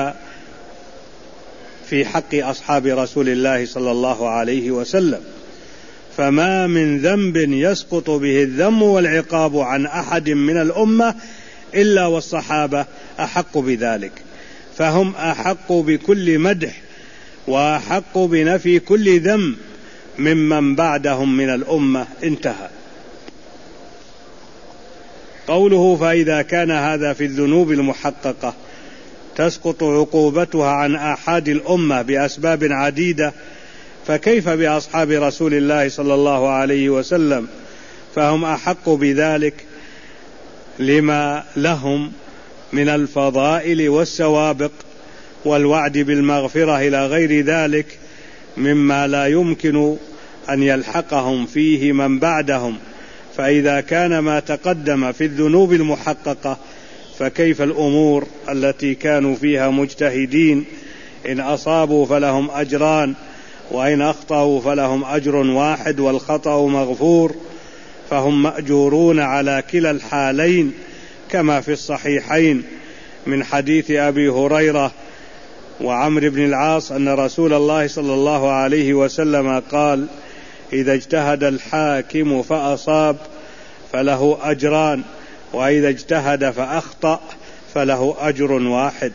في حق أصحاب رسول الله صلى الله عليه وسلم؟ فما من ذنب يسقط به الذم والعقاب عن أحد من الأمة إلا والصحابة أحق بذلك، فهم أحق بكل مدح وأحق بنفي كل ذم ممن بعدهم من الأمة. انتهى. قوله: فإذا كان هذا في الذنوب المحققة تسقط عقوبتها عن آحاد الأمة بأسباب عديدة، فكيف بأصحاب رسول الله صلى الله عليه وسلم؟ فهم أحق بذلك لما لهم من الفضائل والسوابق والوعد بالمغفرة إلى غير ذلك مما لا يمكن أن يلحقهم فيه من بعدهم. فإذا كان ما تقدم في الذنوب المحققة فكيف الأمور التي كانوا فيها مجتهدين؟ إن أصابوا فلهم أجران، وإن أخطأوا فلهم أجر واحد والخطأ مغفور، فهم مأجورون على كلا الحالين، كما في الصحيحين من حديث أبي هريرة وعمرو بن العاص أن رسول الله صلى الله عليه وسلم قال: إذا اجتهد الحاكم فأصاب فله أجران، وإذا اجتهد فأخطأ فله أجر واحد.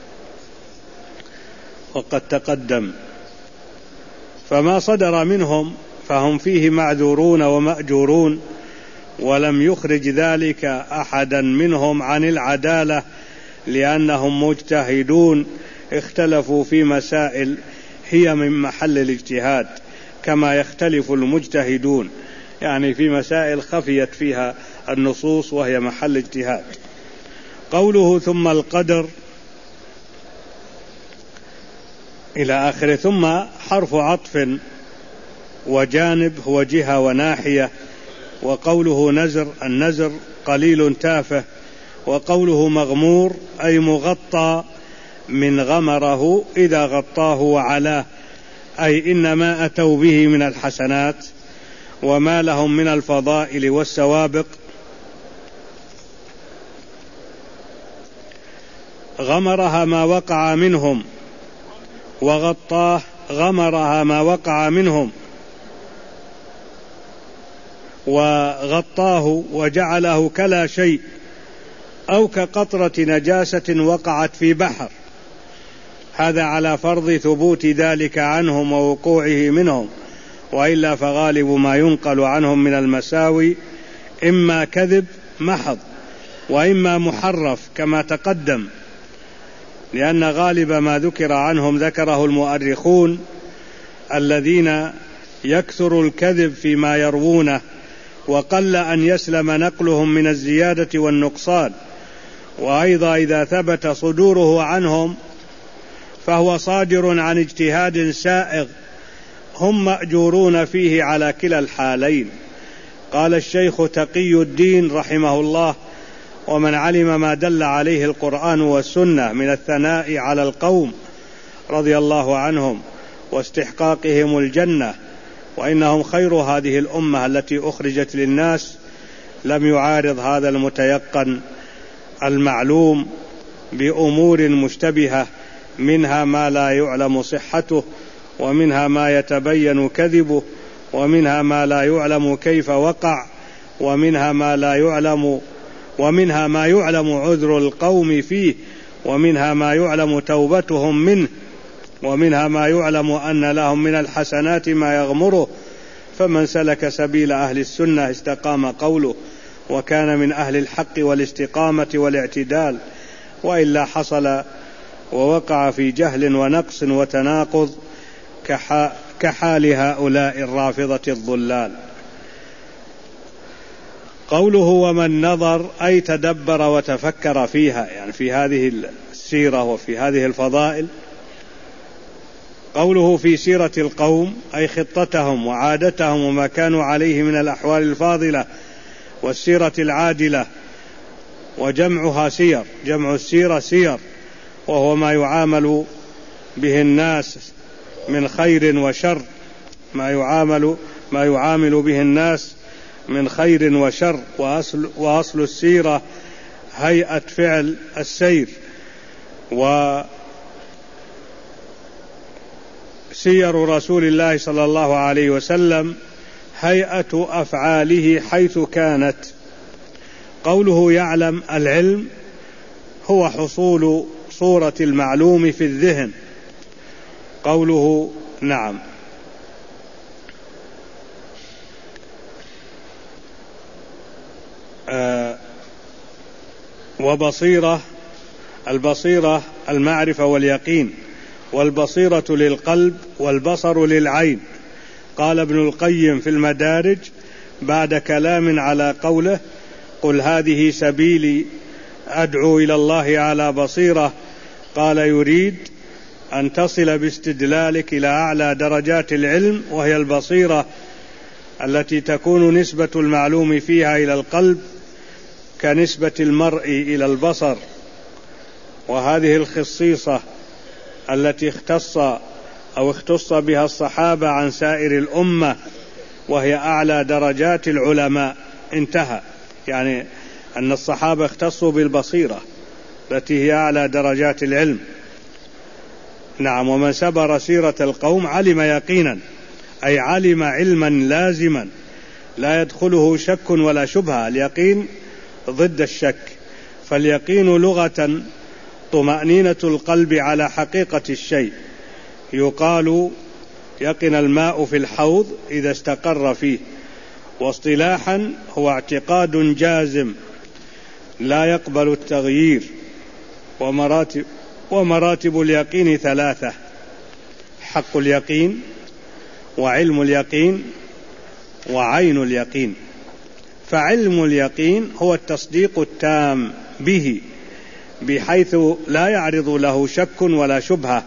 وقد تقدم. فما صدر منهم فهم فيه معذورون ومأجورون، ولم يخرج ذلك أحدا منهم عن العدالة، لأنهم مجتهدون اختلفوا في مسائل هي من محل الاجتهاد، كما يختلف المجتهدون، يعني في مسائل خفيت فيها النصوص وهي محل اجتهاد. قوله: ثم القدر إلى آخره. ثم حرف عطف، وجانب هو جهة وناحية. وقوله نزر، النزر قليل تافه. وقوله مغمور أي مغطى من غمره إذا غطاه وعلاه، أي إنما أتوا به من الحسنات وما لهم من الفضائل والسوابق. غمرها ما وقع منهم، وغطاه غمرها ما وقع منهم، وغطاه وجعله كلا شيء، أو كقطرة نجاسة وقعت في بحر. هذا على فرض ثبوت ذلك عنهم ووقوعه منهم، وإلا فغالب ما ينقل عنهم من المساوي إما كذب محض وإما محرف كما تقدم، لأن غالب ما ذكر عنهم ذكره المؤرخون الذين يكثر الكذب فيما يروونه، وقل أن يسلم نقلهم من الزيادة والنقصان. وأيضا إذا ثبت صدوره عنهم فهو صادر عن اجتهاد سائغ، هم مأجورون فيه على كلا الحالين. قال الشيخ تقي الدين رحمه الله: ومن علم ما دل عليه القرآن والسنة من الثناء على القوم رضي الله عنهم واستحقاقهم الجنة، وإنهم خير هذه الأمة التي أخرجت للناس، لم يعارض هذا المتيقن المعلوم بأمور مشتبهة، منها ما لا يعلم صحته، ومنها ما يتبين كذبه، ومنها ما لا يعلم كيف وقع، ومنها ما يعلم عذر القوم فيه، ومنها ما يعلم توبتهم منه، ومنها ما يعلم أن لهم من الحسنات ما يغمره. فمن سلك سبيل أهل السنة استقام قوله، وكان من أهل الحق والاستقامة والاعتدال، وإلا حصل ووقع في جهل ونقص وتناقض كحال هؤلاء الرافضة الضلال. قوله ومن نظر أي تدبر وتفكر فيها، يعني في هذه السيرة وفي هذه الفضائل. قوله في سيرة القوم أي خطتهم وعادتهم وما كانوا عليه من الأحوال الفاضلة والسيرة العادلة، وجمعها سير، جمع السيرة سير، وهو ما يعامل به الناس من خير وشر، ما يعامل به الناس من خير وشر. وأصل السيرة هيئة فعل السير، وسير رسول الله صلى الله عليه وسلم هيئة أفعاله حيث كانت. قوله يعلم، العلم هو حصول صورة المعلوم في الذهن. قوله نعم. وبصيرة، البصيرة المعرفة واليقين، والبصيرة للقلب والبصر للعين. قال ابن القيم في المدارج بعد كلام على قوله قل هذه سبيلي أدعو إلى الله على بصيرة، قال يريد أن تصل باستدلالك إلى أعلى درجات العلم، وهي البصيرة التي تكون نسبة المعلوم فيها إلى القلب كنسبة المرء إلى البصر. وهذه الخصيصة التي اختص بها الصحابة عن سائر الأمة، وهي أعلى درجات العلماء. انتهى، يعني أن الصحابة اختصوا بالبصيرة التي هي أعلى درجات العلم. نعم. ومن سبر سيرة القوم علم يقينا، أي علم علما لازما لا يدخله شك ولا شبهة. اليقين ضد الشك، فاليقين لغة طمأنينة القلب على حقيقة الشيء. يقال يقن الماء في الحوض إذا استقر فيه. واصطلاحا هو اعتقاد جازم لا يقبل التغيير. ومراتب اليقين ثلاثة: حق اليقين، وعلم اليقين، وعين اليقين. فعلم اليقين هو التصديق التام به بحيث لا يعرض له شك ولا شبهة،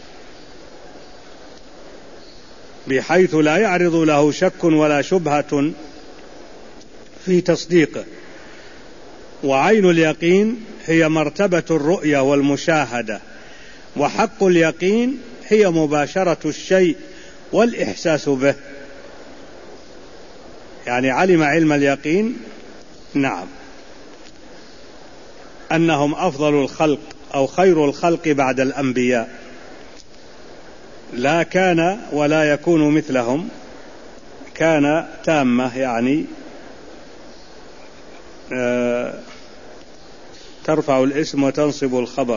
بحيث لا يعرض له شك ولا شبهة في تصديقه. وعين اليقين هي مرتبة الرؤية والمشاهدة. وحق اليقين هي مباشرة الشيء والإحساس به. يعني علم علم اليقين، نعم، أنهم أفضل الخلق أو خير الخلق بعد الأنبياء، لا كان ولا يكون مثلهم. كان تامة، يعني ترفع الاسم وتنصب الخبر.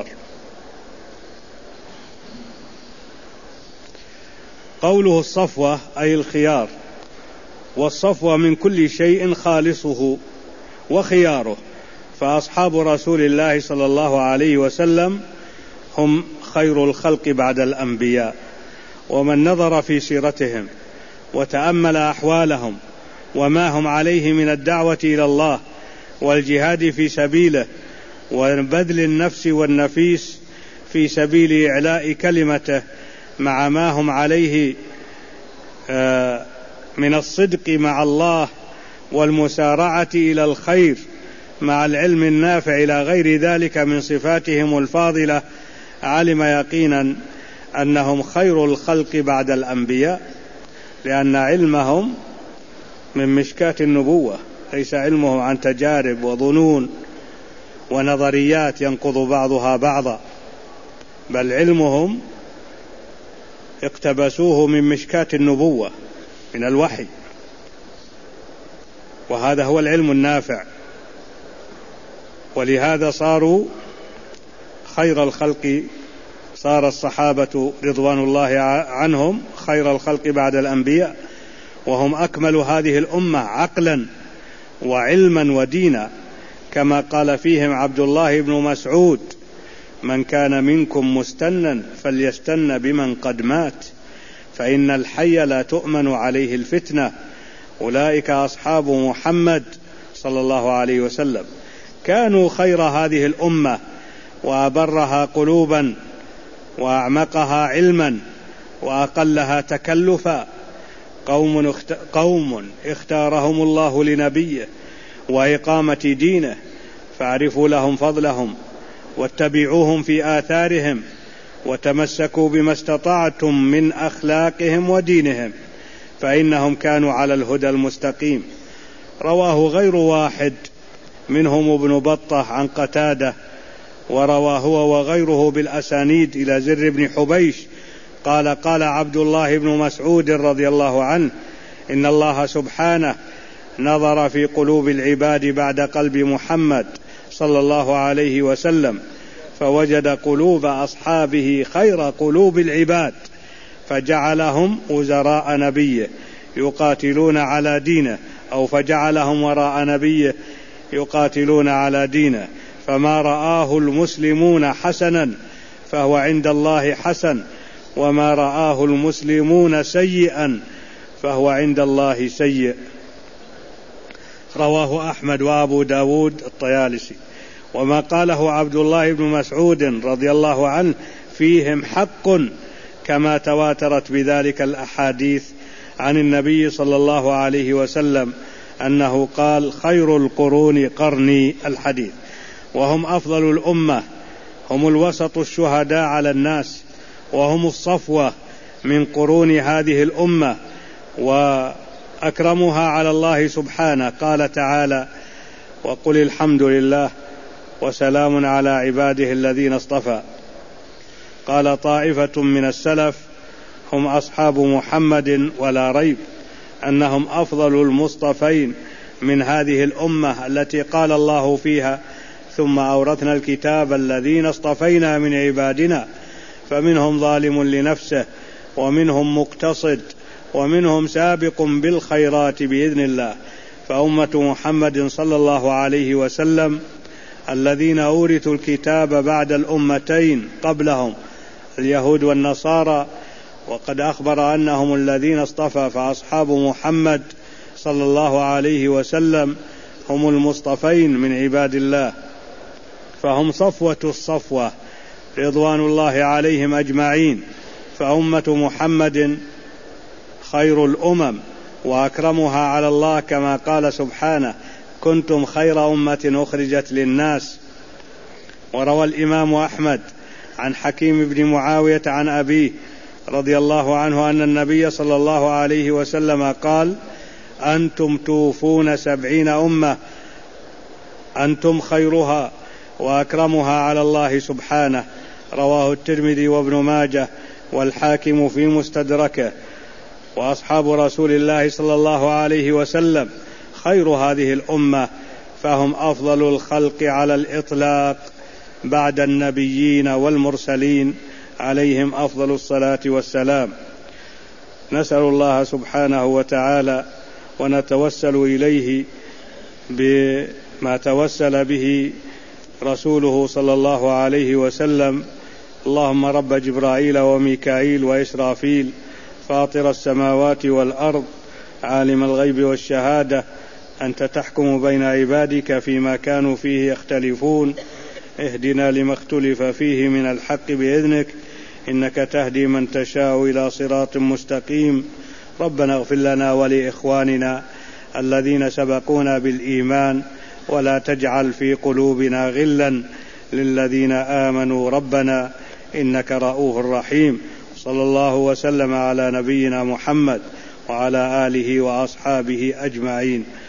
قوله الصفوة أي الخيار، والصفوة من كل شيء خالصه وخياره. فأصحاب رسول الله صلى الله عليه وسلم هم خير الخلق بعد الأنبياء. ومن نظر في سيرتهم وتأمل أحوالهم وما هم عليه من الدعوة إلى الله والجهاد في سبيله وبذل النفس والنفيس في سبيل إعلاء كلمته، مع ما هم عليه من الصدق مع الله والمسارعة إلى الخير مع العلم النافع إلى غير ذلك من صفاتهم الفاضلة، علم يقينا أنهم خير الخلق بعد الأنبياء، لأن علمهم من مشكاة النبوة، ليس علمهم عن تجارب وظنون ونظريات ينقض بعضها بعضا، بل علمهم اقتبسوه من مشكاة النبوة، من الوحي، وهذا هو العلم النافع. ولهذا صاروا خير الخلق، صار الصحابة رضوان الله عنهم خير الخلق بعد الأنبياء، وهم أكمل هذه الأمة عقلا وعلما ودينا، كما قال فيهم عبد الله بن مسعود: من كان منكم مستنا فليستن بمن قد مات، فإن الحي لا تؤمن عليه الفتنة. أولئك أصحاب محمد صلى الله عليه وسلم، كانوا خير هذه الأمة وأبرها قلوبا وأعمقها علما وأقلها تكلفا، قوم اختارهم الله لنبيه وإقامة دينه، فاعرفوا لهم فضلهم واتبعوهم في آثارهم، وتمسكوا بما استطعتم من أخلاقهم ودينهم، فإنهم كانوا على الهدى المستقيم. رواه غير واحد منهم ابن بطة عن قتادة، وروى هو وغيره بالأسانيد إلى زر بن حبيش قال: قال عبد الله بن مسعود رضي الله عنه: إن الله سبحانه نظر في قلوب العباد بعد قلب محمد صلى الله عليه وسلم، فوجد قلوب أصحابه خير قلوب العباد، فجعلهم وزراء نبيه يقاتلون على دينه، أو فجعلهم وراء نبيه يقاتلون على دينه، فما رآه المسلمون حسنا فهو عند الله حسن، وما رآه المسلمون سيئا فهو عند الله سيء. رواه أحمد وأبو داود الطيالسي. وما قاله عبد الله بن مسعود رضي الله عنه فيهم حق، كما تواترت بذلك الأحاديث عن النبي صلى الله عليه وسلم أنه قال: خير القرون قرني، الحديث. وهم أفضل الأمة، هم الوسط الشهداء على الناس، وهم الصفوة من قرون هذه الأمة، وأكرمها على الله سبحانه. قال تعالى: وقل الحمد لله وسلام على عباده الذين اصطفى. قال طائفة من السلف: هم أصحاب محمد، ولا ريب أنهم أفضل المصطفين من هذه الأمة التي قال الله فيها: ثم أورثنا الكتاب الذين اصطفينا من عبادنا فمنهم ظالم لنفسه ومنهم مقتصد ومنهم سابق بالخيرات بإذن الله. فأمة محمد صلى الله عليه وسلم الذين أورثوا الكتاب بعد الأمتين قبلهم اليهود والنصارى، وقد أخبر أنهم الذين اصطفى، فأصحاب محمد صلى الله عليه وسلم هم المصطفين من عباد الله، فهم صفوة الصفوة رضوان الله عليهم أجمعين. فأمة محمد خير الأمم وأكرمها على الله، كما قال سبحانه: كنتم خير أمة أخرجت للناس. وروى الإمام أحمد عن حكيم بن معاوية عن أبيه رضي الله عنه أن النبي صلى الله عليه وسلم قال: أنتم توفون 70 أمة، أنتم خيرها وأكرمها على الله سبحانه. رواه الترمذي وابن ماجه والحاكم في مستدركه. وأصحاب رسول الله صلى الله عليه وسلم خير هذه الأمة، فهم أفضل الخلق على الإطلاق بعد النبيين والمرسلين عليهم أفضل الصلاة والسلام. نسأل الله سبحانه وتعالى ونتوسل إليه بما توسل به رسوله صلى الله عليه وسلم: اللهم رب جبرائيل وميكائيل وإسرافيل، فاطر السماوات والأرض، عالم الغيب والشهادة، أنت تحكم بين عبادك فيما كانوا فيه يختلفون، اهدنا لما اختلف فيه من الحق بإذنك، إنك تهدي من تشاء إلى صراط مستقيم. ربنا اغفر لنا ولإخواننا الذين سبقونا بالإيمان، ولا تجعل في قلوبنا غلا للذين آمنوا ربنا إنك رؤوف رحيم. صلى الله وسلم على نبينا محمد وعلى آله وأصحابه أجمعين.